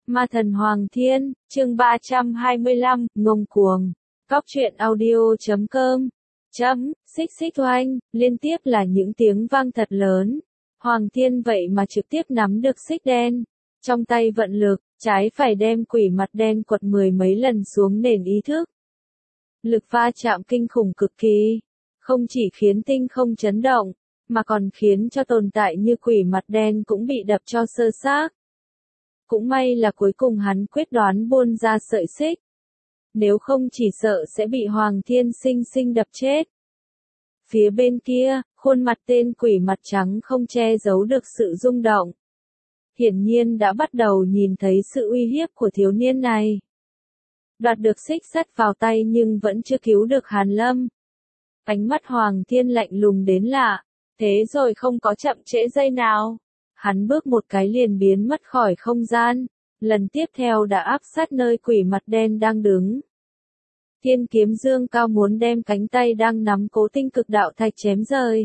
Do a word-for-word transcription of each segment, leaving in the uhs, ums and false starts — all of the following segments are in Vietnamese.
Ma thần Hoàng Thiên, chương ba trăm hai mươi lăm, ngông cuồng. Cóc truyện audio chấm com. Chấm, xích xích oanh, liên tiếp là những tiếng vang thật lớn. Hoàng Thiên vậy mà trực tiếp nắm được xích đen. Trong tay vận lực, trái phải đem quỷ mặt đen quật mười mấy lần xuống nền ý thức. Lực va chạm kinh khủng cực kỳ. Không chỉ khiến tinh không chấn động, mà còn khiến cho tồn tại như quỷ mặt đen cũng bị đập cho sơ xác. Cũng may là cuối cùng hắn quyết đoán buôn ra sợi xích. Nếu không chỉ sợ sẽ bị Hoàng Thiên sinh sinh đập chết. Phía bên kia, khuôn mặt tên quỷ mặt trắng không che giấu được sự rung động. Hiển nhiên đã bắt đầu nhìn thấy sự uy hiếp của thiếu niên này. Đoạt được xích sắt vào tay nhưng vẫn chưa cứu được Hàn Lâm. Ánh mắt Hoàng Thiên lạnh lùng đến lạ. Thế rồi không có chậm trễ giây nào. Hắn bước một cái liền biến mất khỏi không gian, lần tiếp theo đã áp sát nơi quỷ mặt đen đang đứng. Thiên kiếm dương cao muốn đem cánh tay đang nắm cố tinh cực đạo thạch chém rời.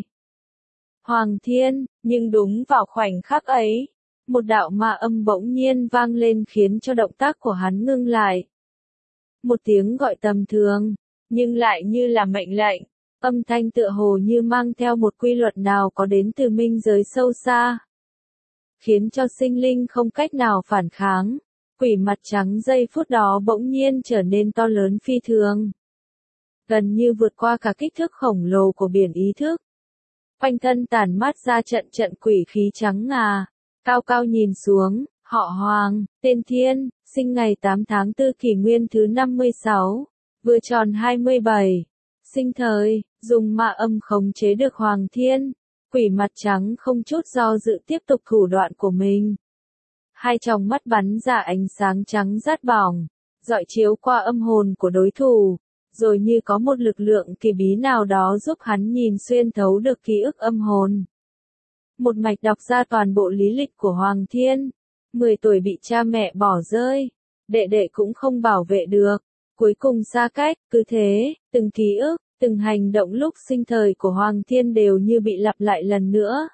Hoàng Thiên, nhưng đúng vào khoảnh khắc ấy, một đạo ma âm bỗng nhiên vang lên khiến cho động tác của hắn ngưng lại. Một tiếng gọi tầm thường, nhưng lại như là mệnh lệnh, âm thanh tựa hồ như mang theo một quy luật nào có đến từ minh giới sâu xa. Khiến cho sinh linh không cách nào phản kháng. Quỷ mặt trắng giây phút đó bỗng nhiên trở nên to lớn phi thường. Gần như vượt qua cả kích thước khổng lồ của biển ý thức. Quanh thân tản mát ra trận trận quỷ khí trắng ngà. Cao cao nhìn xuống, họ Hoàng, tên Thiên, sinh ngày tám tháng tư kỷ nguyên thứ năm mươi sáu, vừa tròn hai mươi bảy. Sinh thời, dùng ma âm khống chế được Hoàng Thiên. Quỷ mặt trắng không chút do dự tiếp tục thủ đoạn của mình. Hai tròng mắt bắn ra ánh sáng trắng rát bỏng, rọi chiếu qua âm hồn của đối thủ, rồi như có một lực lượng kỳ bí nào đó giúp hắn nhìn xuyên thấu được ký ức âm hồn. Một mạch đọc ra toàn bộ lý lịch của Hoàng Thiên. Mười tuổi bị cha mẹ bỏ rơi, đệ đệ cũng không bảo vệ được, cuối cùng xa cách, cứ thế, từng ký ức. Từng hành động lúc sinh thời của Hoàng Thiên đều như bị lặp lại lần nữa.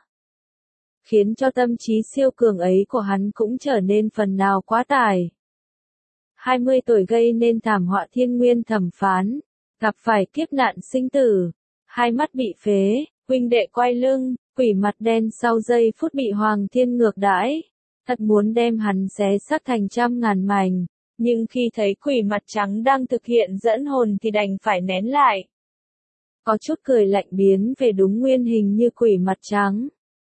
Khiến cho tâm trí siêu cường ấy của hắn cũng trở nên phần nào quá tải. hai mươi tuổi gây nên thảm họa thiên nguyên thẩm phán. Gặp phải kiếp nạn sinh tử. Hai mắt bị phế, huynh đệ quay lưng, quỷ mặt đen sau giây phút bị Hoàng Thiên ngược đãi. Thật muốn đem hắn xé xác thành trăm ngàn mảnh. Nhưng khi thấy quỷ mặt trắng đang thực hiện dẫn hồn thì đành phải nén lại. Có chút cười lạnh biến về đúng nguyên hình như quỷ mặt trắng.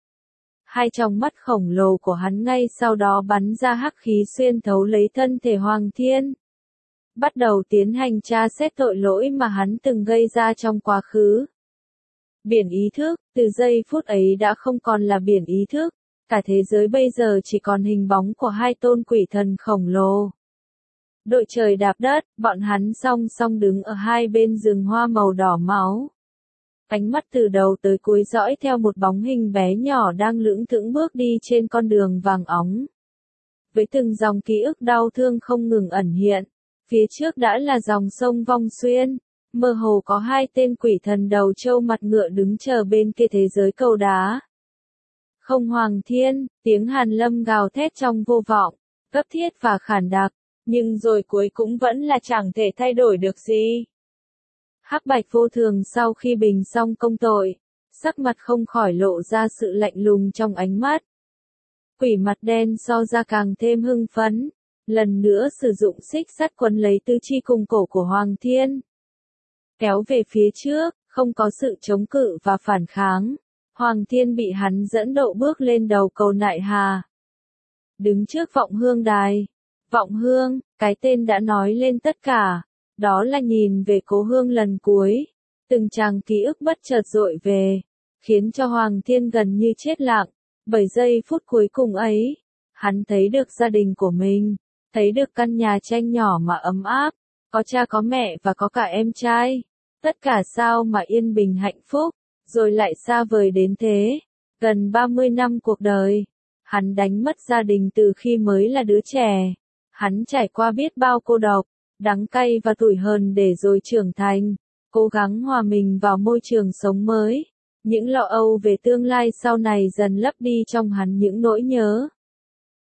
Hai tròng mắt khổng lồ của hắn ngay sau đó bắn ra hắc khí xuyên thấu lấy thân thể Hoàng Thiên. Bắt đầu tiến hành tra xét tội lỗi mà hắn từng gây ra trong quá khứ. Biển ý thức, từ giây phút ấy đã không còn là biển ý thức, cả thế giới bây giờ chỉ còn hình bóng của hai tôn quỷ thần khổng lồ. Đội trời đạp đất, bọn hắn song song đứng ở hai bên rừng hoa màu đỏ máu. Ánh mắt từ đầu tới cuối dõi theo một bóng hình bé nhỏ đang lững thững bước đi trên con đường vàng óng. Với từng dòng ký ức đau thương không ngừng ẩn hiện, phía trước đã là dòng sông Vong Xuyên, mơ hồ có hai tên quỷ thần đầu trâu mặt ngựa đứng chờ bên kia thế giới cầu đá. Không Hoàng Thiên, tiếng Hàn Lâm gào thét trong vô vọng, cấp thiết và khản đặc. Nhưng rồi cuối cũng vẫn là chẳng thể thay đổi được gì. Hắc Bạch vô thường sau khi bình xong công tội, sắc mặt không khỏi lộ ra sự lạnh lùng trong ánh mắt. Quỷ mặt đen so ra càng thêm hưng phấn, lần nữa sử dụng xích sắt quấn lấy tứ chi cùng cổ của Hoàng Thiên. Kéo về phía trước, không có sự chống cự và phản kháng, Hoàng Thiên bị hắn dẫn độ bước lên đầu cầu Nại Hà. Đứng trước vọng hương đài. Vọng hương, cái tên đã nói lên tất cả, đó là nhìn về cố hương lần cuối, từng tràng ký ức bất chợt dội về, khiến cho Hoàng Thiên gần như chết lặng, bởi giây phút cuối cùng ấy, hắn thấy được gia đình của mình, thấy được căn nhà tranh nhỏ mà ấm áp, có cha có mẹ và có cả em trai, tất cả sao mà yên bình hạnh phúc, rồi lại xa vời đến thế, gần ba mươi năm cuộc đời, hắn đánh mất gia đình từ khi mới là đứa trẻ. Hắn trải qua biết bao cô độc, đắng cay và tủi hờn để rồi trưởng thành, cố gắng hòa mình vào môi trường sống mới. Những lo âu về tương lai sau này dần lấp đi trong hắn những nỗi nhớ.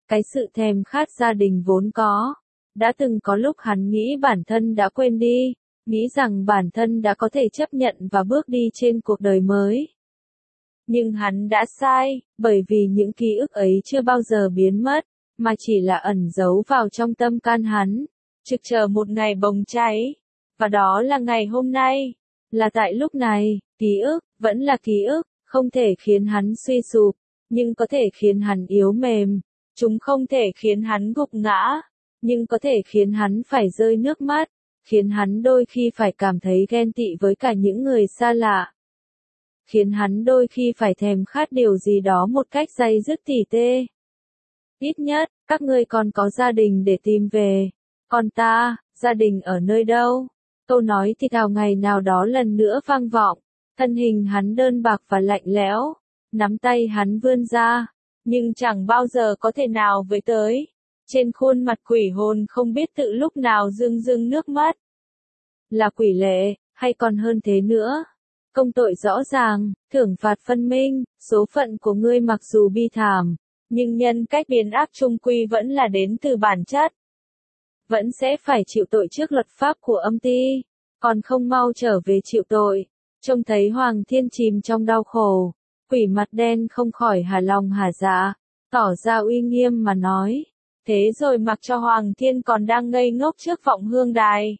Cái sự thèm khát gia đình vốn có. Đã từng có lúc hắn nghĩ bản thân đã quên đi, nghĩ rằng bản thân đã có thể chấp nhận và bước đi trên cuộc đời mới. Nhưng hắn đã sai, bởi vì những ký ức ấy chưa bao giờ biến mất, mà chỉ là ẩn giấu vào trong tâm can hắn, trực chờ một ngày bùng cháy. Và đó là ngày hôm nay. Là tại lúc này, ký ức, vẫn là ký ức, không thể khiến hắn suy sụp, nhưng có thể khiến hắn yếu mềm. Chúng không thể khiến hắn gục ngã, nhưng có thể khiến hắn phải rơi nước mắt, khiến hắn đôi khi phải cảm thấy ghen tị với cả những người xa lạ. Khiến hắn đôi khi phải thèm khát điều gì đó một cách day dứt tỉ tê. Ít nhất, các ngươi còn có gia đình để tìm về. Còn ta, gia đình ở nơi đâu? Câu nói thì thào ngày nào đó lần nữa vang vọng. Thân hình hắn đơn bạc và lạnh lẽo. Nắm tay hắn vươn ra. Nhưng chẳng bao giờ có thể nào với tới. Trên khuôn mặt quỷ hồn không biết tự lúc nào rưng rưng nước mắt. Là quỷ lệ, hay còn hơn thế nữa. Công tội rõ ràng, thưởng phạt phân minh, số phận của ngươi mặc dù bi thảm, nhưng nhân cách biến ác chung quy vẫn là đến từ bản chất. Vẫn sẽ phải chịu tội trước luật pháp của âm ty, còn không mau trở về chịu tội. Trông thấy Hoàng Thiên chìm trong đau khổ, quỷ mặt đen không khỏi hà lòng hà dạ, tỏ ra uy nghiêm mà nói. Thế rồi mặc cho Hoàng Thiên còn đang ngây ngốc trước vọng hương đài.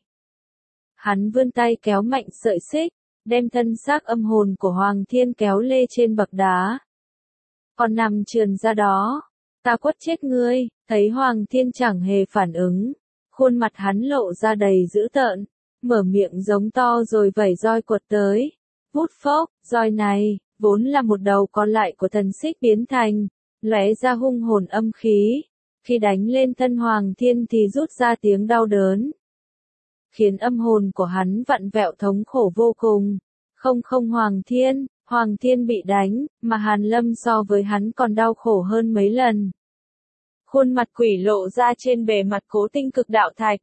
Hắn vươn tay kéo mạnh sợi xích, đem thân xác âm hồn của Hoàng Thiên kéo lê trên bậc đá. Còn nằm trườn ra đó, ta quất chết ngươi. Thấy Hoàng Thiên chẳng hề phản ứng, khuôn mặt hắn lộ ra đầy dữ tợn, mở miệng giống to rồi vẩy roi quật tới. Vút phốc, roi này, vốn là một đầu còn lại của thần xích biến thành, lóe ra hung hồn âm khí. Khi đánh lên thân Hoàng Thiên thì rút ra tiếng đau đớn, khiến âm hồn của hắn vặn vẹo thống khổ vô cùng. Không không Hoàng Thiên, Hoàng Thiên bị đánh, mà Hàn Lâm so với hắn còn đau khổ hơn mấy lần. Khuôn mặt quỷ lộ ra trên bề mặt cố tinh cực đạo thạch.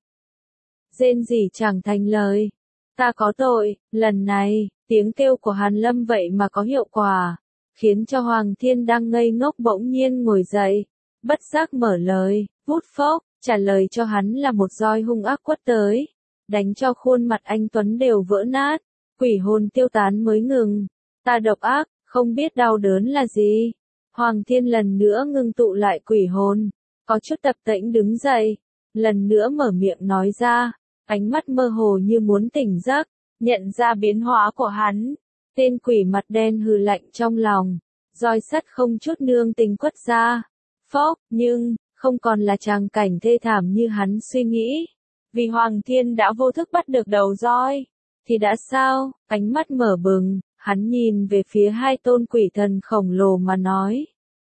Rên rỉ chẳng thành lời. Ta có tội, lần này, tiếng kêu của Hàn Lâm vậy mà có hiệu quả, khiến cho Hoàng Thiên đang ngây ngốc bỗng nhiên ngồi dậy, bất giác mở lời, vút phốc, trả lời cho hắn là một roi hung ác quất tới, đánh cho khuôn mặt anh Tuấn đều vỡ nát, quỷ hồn tiêu tán mới ngừng. Ta độc ác, không biết đau đớn là gì. Hoàng Thiên lần nữa ngưng tụ lại quỷ hồn, có chút tập tễnh đứng dậy, lần nữa mở miệng nói ra, ánh mắt mơ hồ như muốn tỉnh giấc, nhận ra biến hóa của hắn. Tên quỷ mặt đen hừ lạnh trong lòng, roi sắt không chút nương tình quất ra. Phốc, nhưng, không còn là tràng cảnh thê thảm như hắn suy nghĩ. Vì Hoàng Thiên đã vô thức bắt được đầu roi, thì đã sao? Ánh mắt mở bừng, hắn nhìn về phía hai tôn quỷ thần khổng lồ mà nói.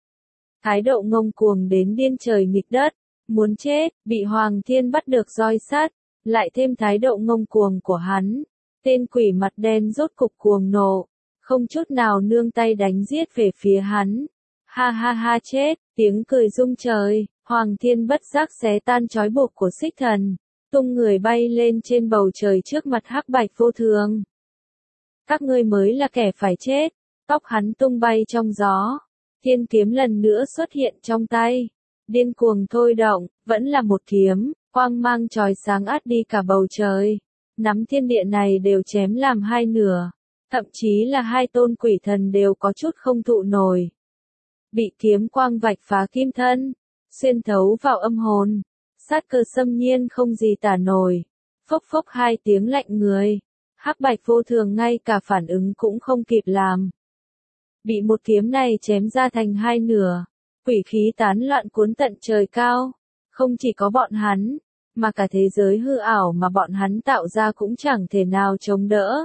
Thái độ ngông cuồng đến điên trời nghịch đất, muốn chết, bị Hoàng Thiên bắt được roi sắt, lại thêm thái độ ngông cuồng của hắn. Tên quỷ mặt đen rốt cục cuồng nộ, không chút nào nương tay đánh giết về phía hắn. Ha ha ha chết, tiếng cười rung trời, Hoàng Thiên bất giác xé tan trói buộc của xích thần, tung người bay lên trên bầu trời trước mặt hắc bạch vô thường. Các ngươi mới là kẻ phải chết. Tóc hắn tung bay trong gió, thiên kiếm lần nữa xuất hiện trong tay, điên cuồng thôi động, vẫn là một kiếm, quang mang chói sáng át đi cả bầu trời, nắm thiên địa này đều chém làm hai nửa, thậm chí là hai tôn quỷ thần đều có chút không thụ nổi. Bị kiếm quang vạch phá kim thân, xuyên thấu vào âm hồn, sát cơ xâm nhiên không gì tả nổi. Phốc phốc hai tiếng lạnh người, hắc bạch vô thường ngay cả phản ứng cũng không kịp làm. Bị một kiếm này chém ra thành hai nửa, quỷ khí tán loạn cuốn tận trời cao. Không chỉ có bọn hắn, mà cả thế giới hư ảo mà bọn hắn tạo ra cũng chẳng thể nào chống đỡ.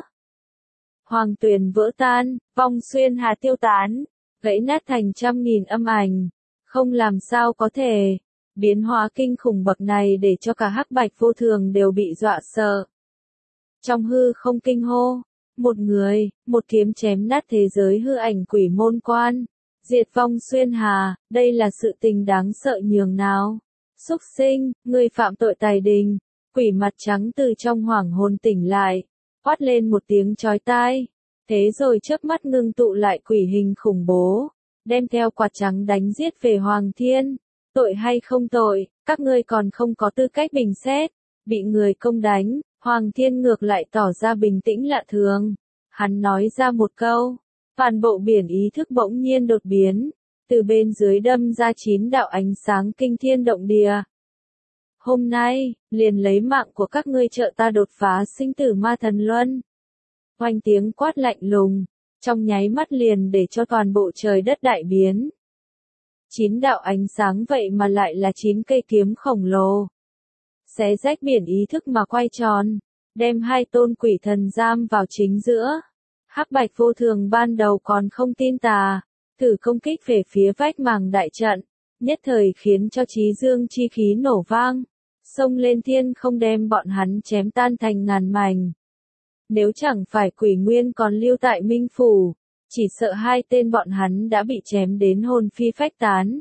Hoàng tuyền vỡ tan, vong xuyên hà tiêu tán, gãy nát thành trăm nghìn âm ảnh. Không làm sao có thể, biến hóa kinh khủng bậc này để cho cả hắc bạch vô thường đều bị dọa sợ. Trong hư không kinh hô, một người, một kiếm chém nát thế giới hư ảnh quỷ môn quan, diệt vong xuyên hà, đây là sự tình đáng sợ nhường nào. Súc sinh, người phạm tội tài đình, quỷ mặt trắng từ trong hoảng hồn tỉnh lại, quát lên một tiếng chói tai, thế rồi chớp mắt ngưng tụ lại quỷ hình khủng bố, đem theo quạt trắng đánh giết về Hoàng Thiên, tội hay không tội, các ngươi còn không có tư cách bình xét. Bị người công đánh, Hoàng Thiên ngược lại tỏ ra bình tĩnh lạ thường. Hắn nói ra một câu, toàn bộ biển ý thức bỗng nhiên đột biến, từ bên dưới đâm ra chín đạo ánh sáng kinh thiên động địa. Hôm nay, liền lấy mạng của các ngươi trợ ta đột phá sinh tử ma thần luân. Oanh tiếng quát lạnh lùng, trong nháy mắt liền để cho toàn bộ trời đất đại biến. Chín đạo ánh sáng vậy mà lại là chín cây kiếm khổng lồ. Xé rách biển ý thức mà quay tròn, đem hai tôn quỷ thần giam vào chính giữa. Hắc Bạch Vô Thường ban đầu còn không tin tà, thử công kích về phía vách màng đại trận, nhất thời khiến cho chí dương chi khí nổ vang, xông lên thiên không đem bọn hắn chém tan thành ngàn mảnh. Nếu chẳng phải quỷ nguyên còn lưu tại Minh Phủ, chỉ sợ hai tên bọn hắn đã bị chém đến hồn phi phách tán.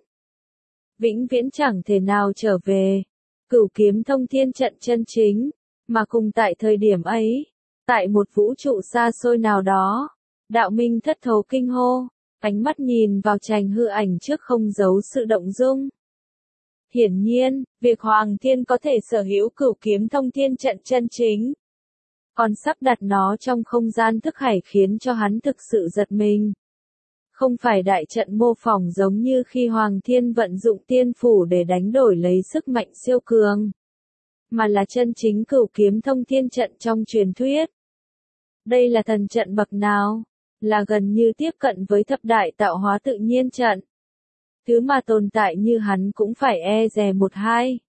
Vĩnh viễn chẳng thể nào trở về. Cửu kiếm thông thiên trận chân chính, mà cùng tại thời điểm ấy, tại một vũ trụ xa xôi nào đó, đạo minh thất thố kinh hô, ánh mắt nhìn vào trành hư ảnh trước không giấu sự động dung. Hiển nhiên, việc Hoàng Thiên có thể sở hữu cửu kiếm thông thiên trận chân chính, còn sắp đặt nó trong không gian thức hải khiến cho hắn thực sự giật mình. Không phải đại trận mô phỏng giống như khi Hoàng Thiên vận dụng tiên phủ để đánh đổi lấy sức mạnh siêu cường, mà là chân chính cửu kiếm thông thiên trận trong truyền thuyết. Đây là thần trận bậc nào? Là gần như tiếp cận với thập đại tạo hóa tự nhiên trận. Thứ mà tồn tại như hắn cũng phải e dè một hai.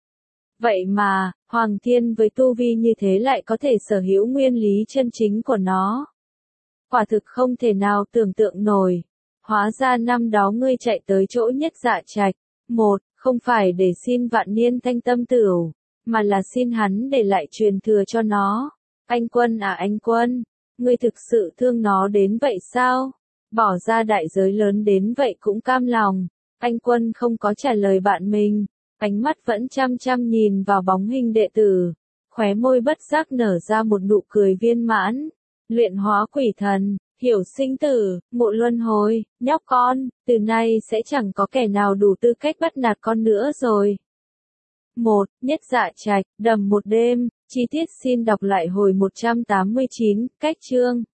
Vậy mà, Hoàng Thiên với tu vi như thế lại có thể sở hữu nguyên lý chân chính của nó. Quả thực không thể nào tưởng tượng nổi. Hóa ra năm đó ngươi chạy tới chỗ Nhất Dạ Trạch, một, không phải để xin vạn niên thanh tâm tửu, mà là xin hắn để lại truyền thừa cho nó. Anh Quân à anh Quân, ngươi thực sự thương nó đến vậy sao? Bỏ ra đại giới lớn đến vậy cũng cam lòng. Anh Quân không có trả lời bạn mình, ánh mắt vẫn chăm chăm nhìn vào bóng hình đệ tử, khóe môi bất giác nở ra một nụ cười viên mãn. Luyện hóa quỷ thần, hiểu sinh tử, ngộ luân hồi, nhóc con, từ nay sẽ chẳng có kẻ nào đủ tư cách bắt nạt con nữa rồi. một. Nhất Dạ Trạch, đầm một đêm, chi tiết xin đọc lại hồi một trăm tám mươi chín, cách chương.